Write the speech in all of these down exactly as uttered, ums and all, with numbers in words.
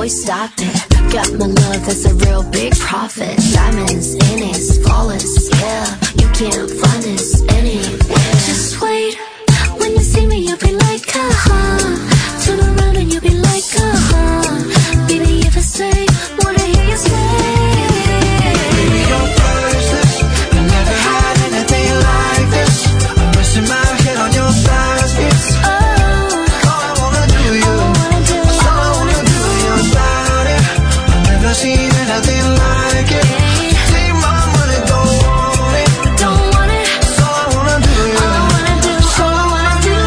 boy, stop it. Got my love, that's a real big profit. Diamonds in it, flawless, yeah. You can't find this anywhere. Just wait, when you see me, you'll be like, uh-huh. Turn around and you'll be like, uh-huh. Baby, if I say, wanna hear you say. Baby, you're priceless. I never had anything like this. I'm resting my head on your thighs, it's Oh, all I wanna do you. That's all I wanna do you about it. I've never seen anything like it. Take my money, don't want it. don't want it. That's all I wanna do you. All I wanna do, all I wanna do.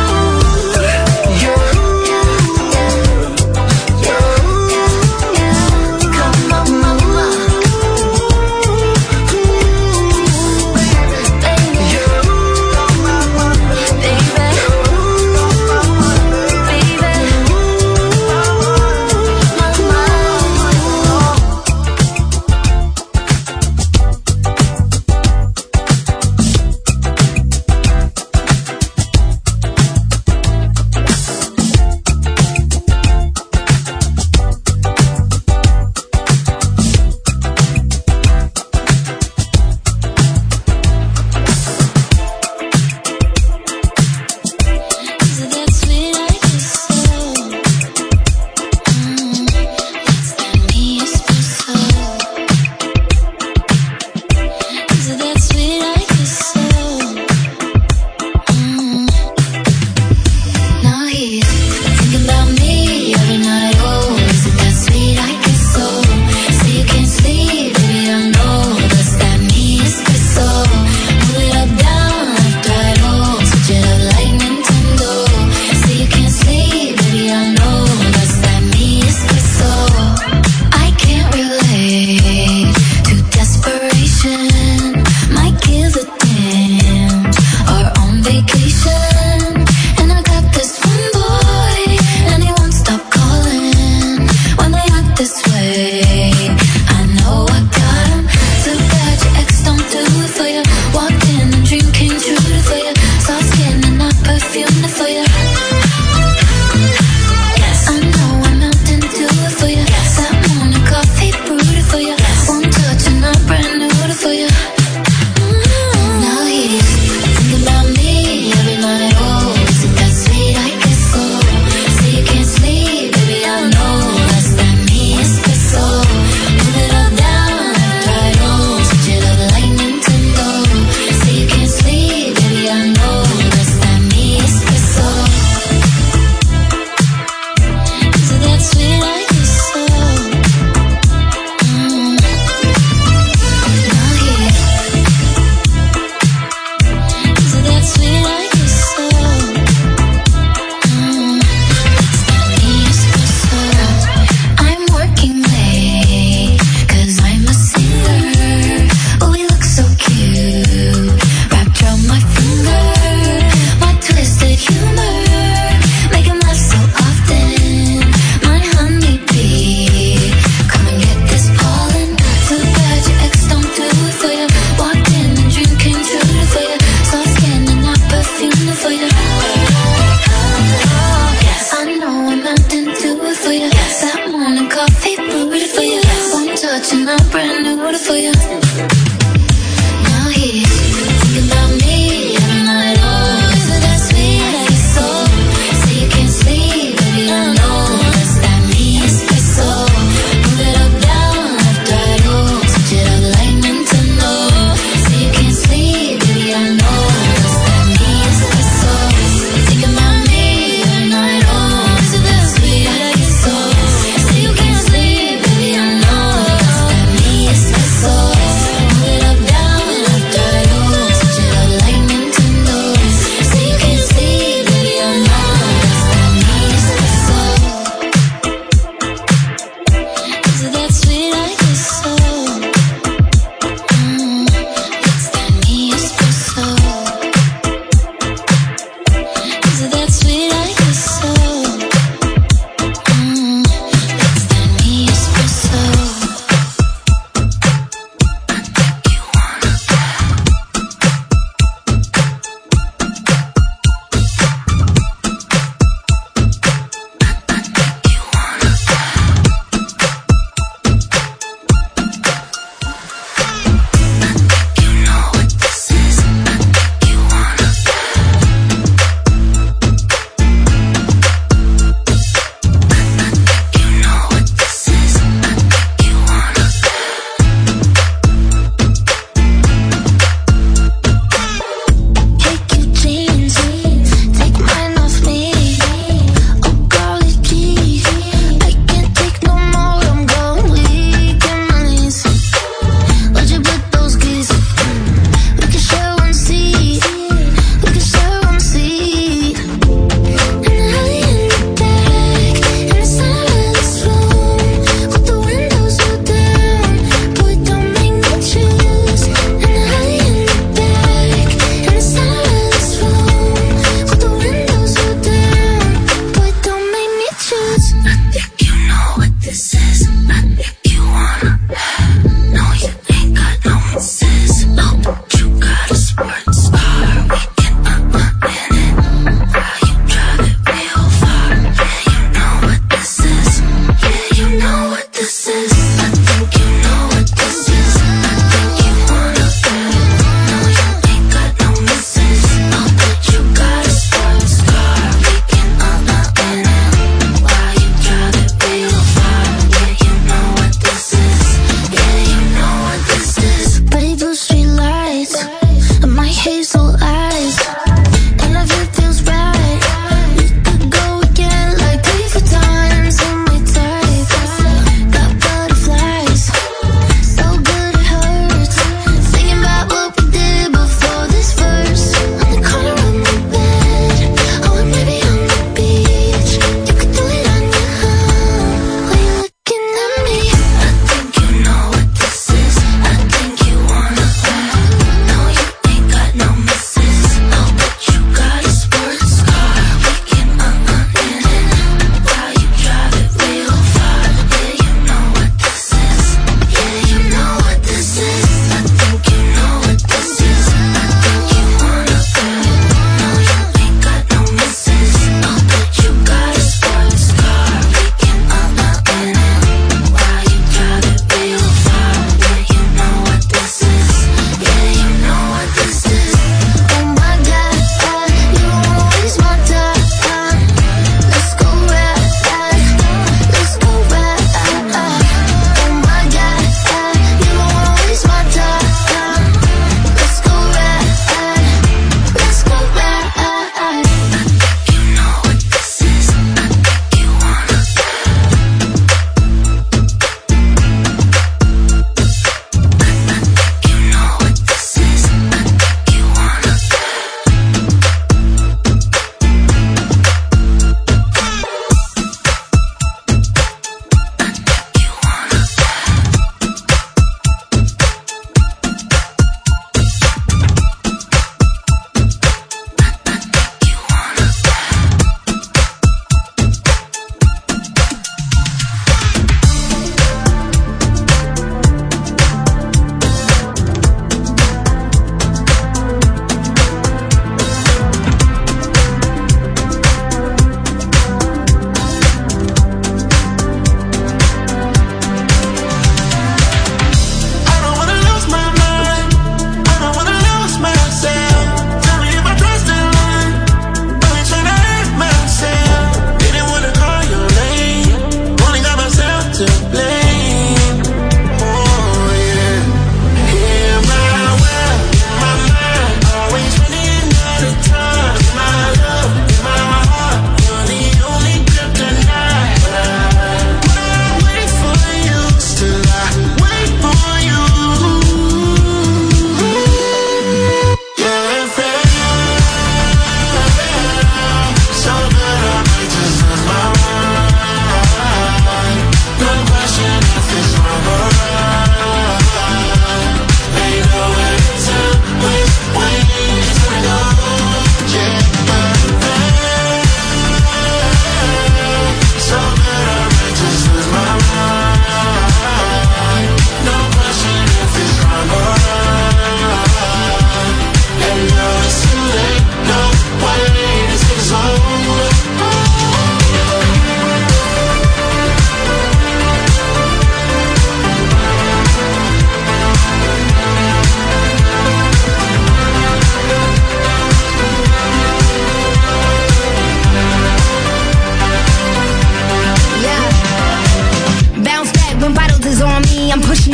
Come on, mama. So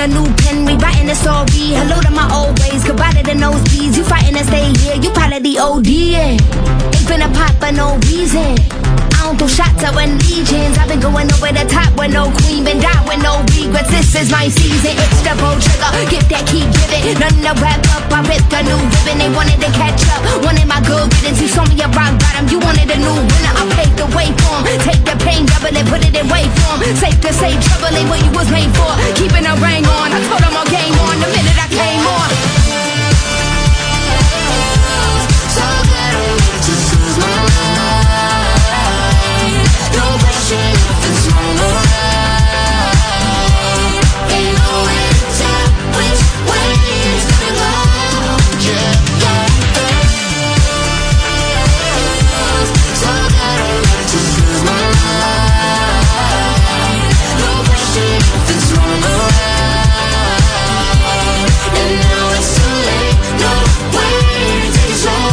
a new pen, rewriting the story. Hello to my old ways, goodbye to the nosebleeds. You fighting to stay here, you part of the O D. Ain't finna pop for no reason. I don't throw shots out when legions. I've been going over the top with no queen, been down with no regrets. This is my season, it's the bow trigger. Get that, keep giving. Nothing to wrap up, I ripped a new ribbon. They wanted to catch up, wanted my good riddance. You saw me a rock bottom, you wanted a new winner. I paved the way for 'em. Take the pain, double it, put it in wait form. Safe to say, trouble ain't what you was made for. Keeping a ring on, I told them all game on the minute I came on. So glad I lived to lose my life. No question if it's wrong or right. Ain't no way to tell which way it's gonna go. Yeah, yeah. So glad I lived to lose my life. No question if it's wrong or right. And now it's too late. No way to take it slow.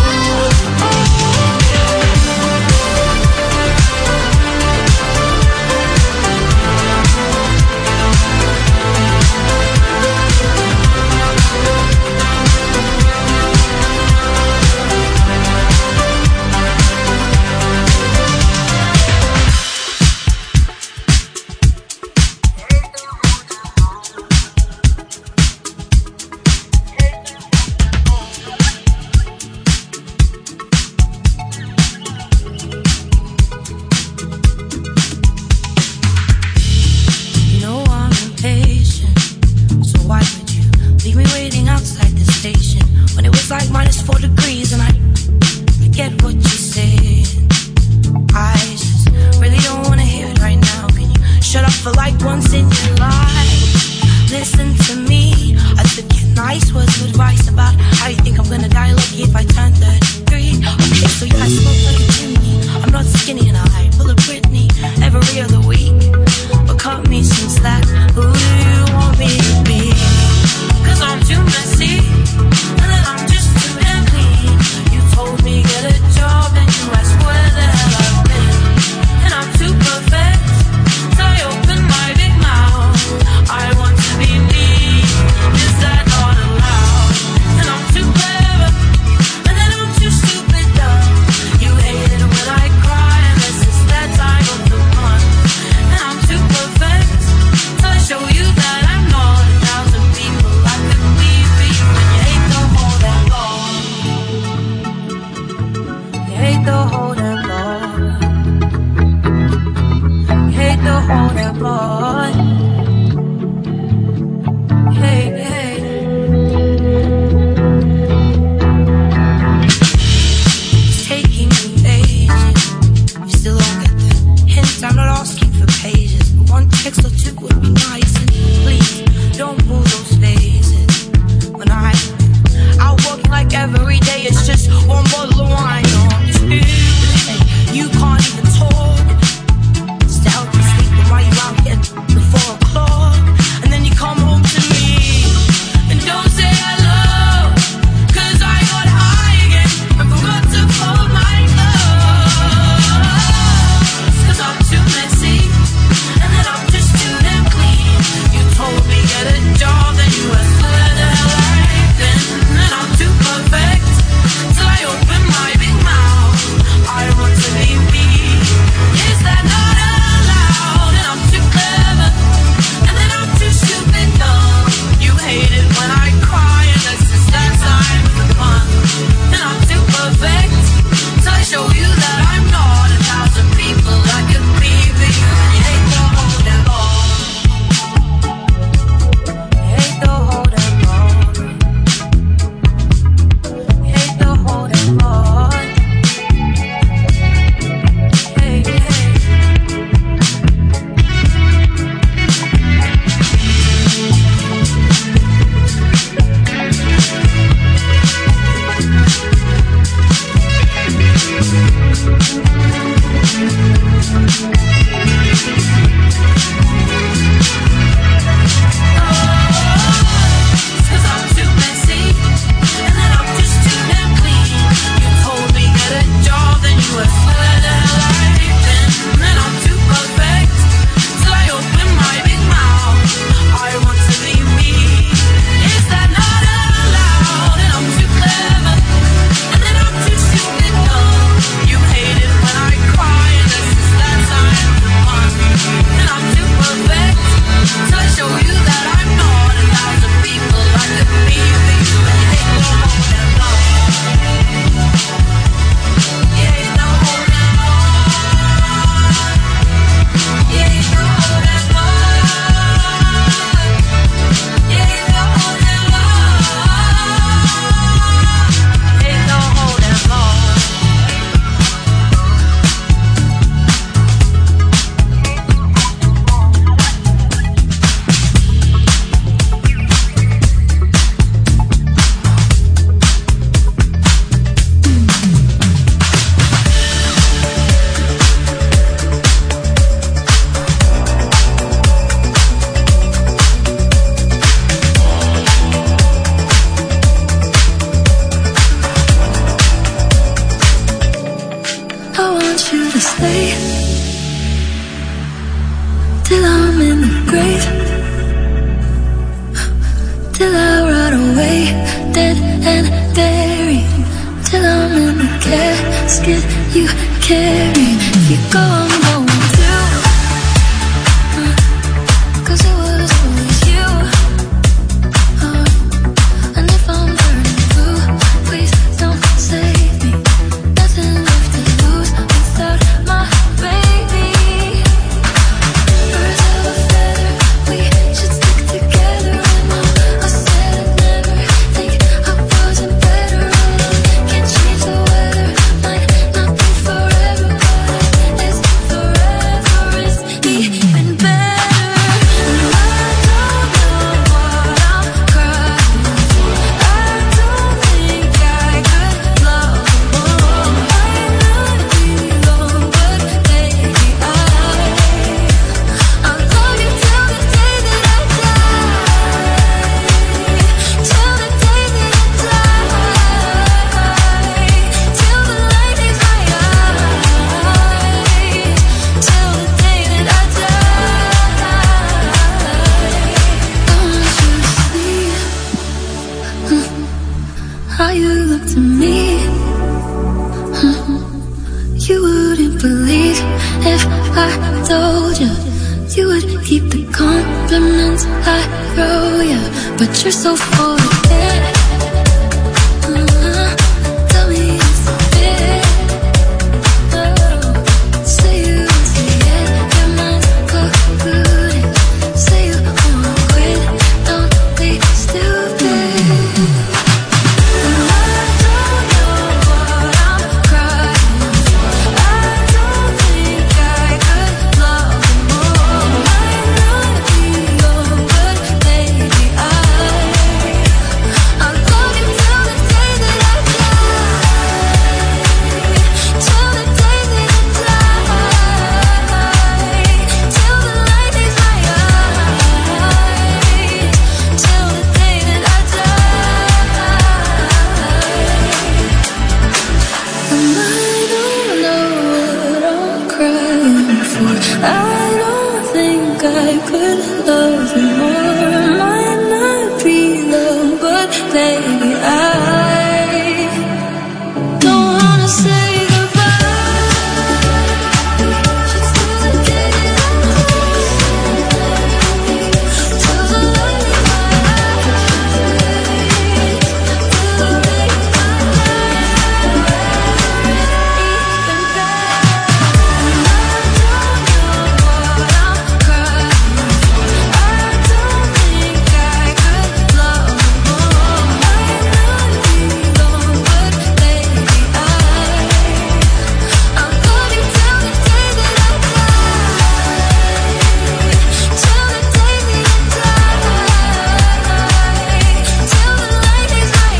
Leave me to stay till I'm in the grave, till I rot away, dead and buried, till I'm in the casket you carry. If you go, I'm going through, uh, cause it was always you, uh, and if I'm burning blue, please don't save me. Nothing left to lose without my baby. Birds of a feather, we should stick together. And I said I'd never think I wasn't better. Can't change the weather, might not be forever, but it's forever is even better. And I don't know what I'm crying for. I don't think I could love more. Might not be long, but baby, I I'll love you till the day that I die, till the day that I die, till the light leaves my eyes, till the day that I die. I want you to see how you looked at me. You wouldn't believe if I told you. You would keep the compliments I throw you, but you're so full of it. Uh, tell me it's a bit. Oh, say you won't say it, your mind's polluted. Say you wanna quit, don't be stupid. And I don't know what I'm crying for. I don't think I could love more. Might not be long, but baby, I I'll love you till the day that I die, till the day that I die, till the light leaves my eyes, till the day that I die. And I don't know what I'm crying for. I don't think I could love you more. Might not be long, but baby, I don't wanna say goodbye. Just till the day that I die, till the light in my eyes, till the day I even better. And I don't know what I'm crying for. I don't think I could love more. Might not be long, but baby, I I'll love you till the day that I die, till the day that I die, till the light leaves my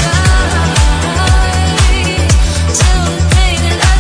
eyes, till the day that I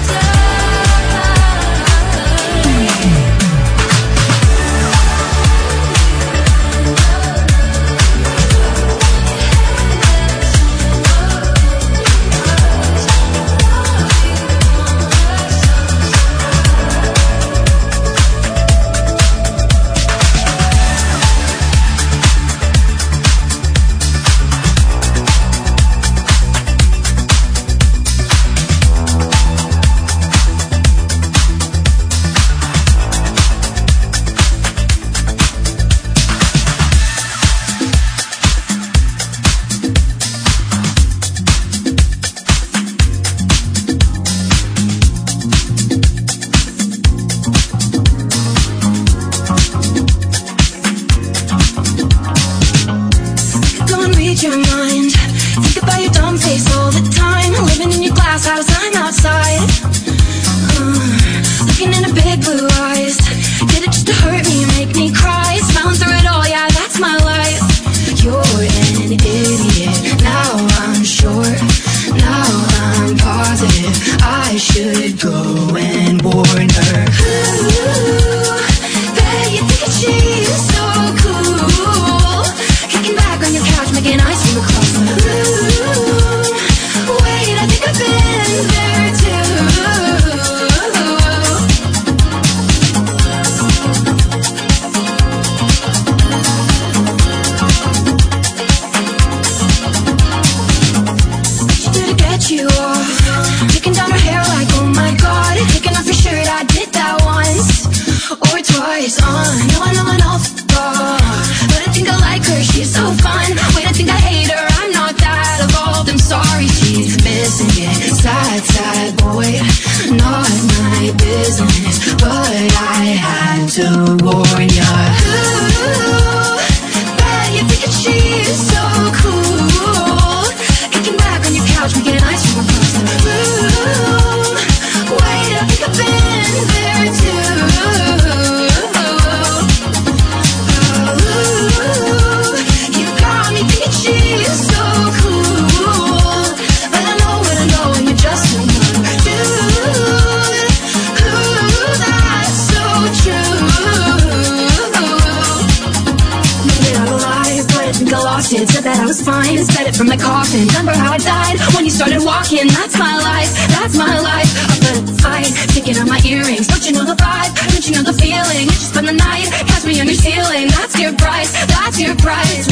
Don't read your mind. Think about your dumb face all the time. Living in your glass house, I'm outside. Uh, looking into big blue eyes. Did it just to hurt me, make me cry. Smiling through it all, yeah, that's my life. You're an idiot. Now I'm sure. Now I'm positive. I should go and warn her. Ooh, bet you think that she's so cool. Kicking back on your couch, making ice cream across the room. Wait, I think I've been there too. there too. Ooh, you got me thinking she's so cool, but I know what I know and you're just so dude. Ooh, that's so true. Made it out alive, but I think I lost it. Said that I was fine and said it from my coffin. Remember how I died when you started walking? That's my life, that's my life. Up the fight, sticking on my earrings. Don't you know the vibe? Don't you know the feeling? You just spend the night, catch me on your ceiling. That's your price, that's your price.